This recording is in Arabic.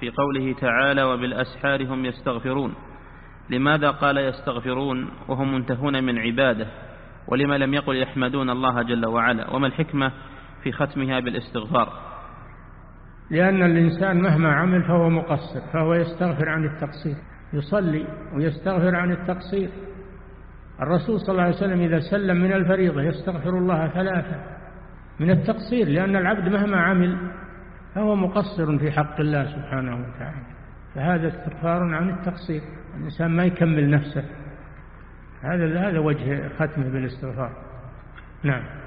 في قوله تعالى وبالأسحار هم يستغفرون، لماذا قال يستغفرون وهم منتهون من عباده، ولما لم يقل يحمدون الله جل وعلا؟ وما الحكمة في ختمها بالاستغفار؟ لأن الإنسان مهما عمل فهو مقصر، فهو يستغفر عن التقصير، يصلي ويستغفر عن التقصير. الرسول صلى الله عليه وسلم إذا سلم من الفريضة يستغفر الله 3 من التقصير، لأن العبد مهما عمل فهو مقصر في حق الله سبحانه وتعالى، فهذا استغفار عن التقصير، الإنسان ما يكمل نفسه. هذا وجه ختمه بالاستغفار. نعم.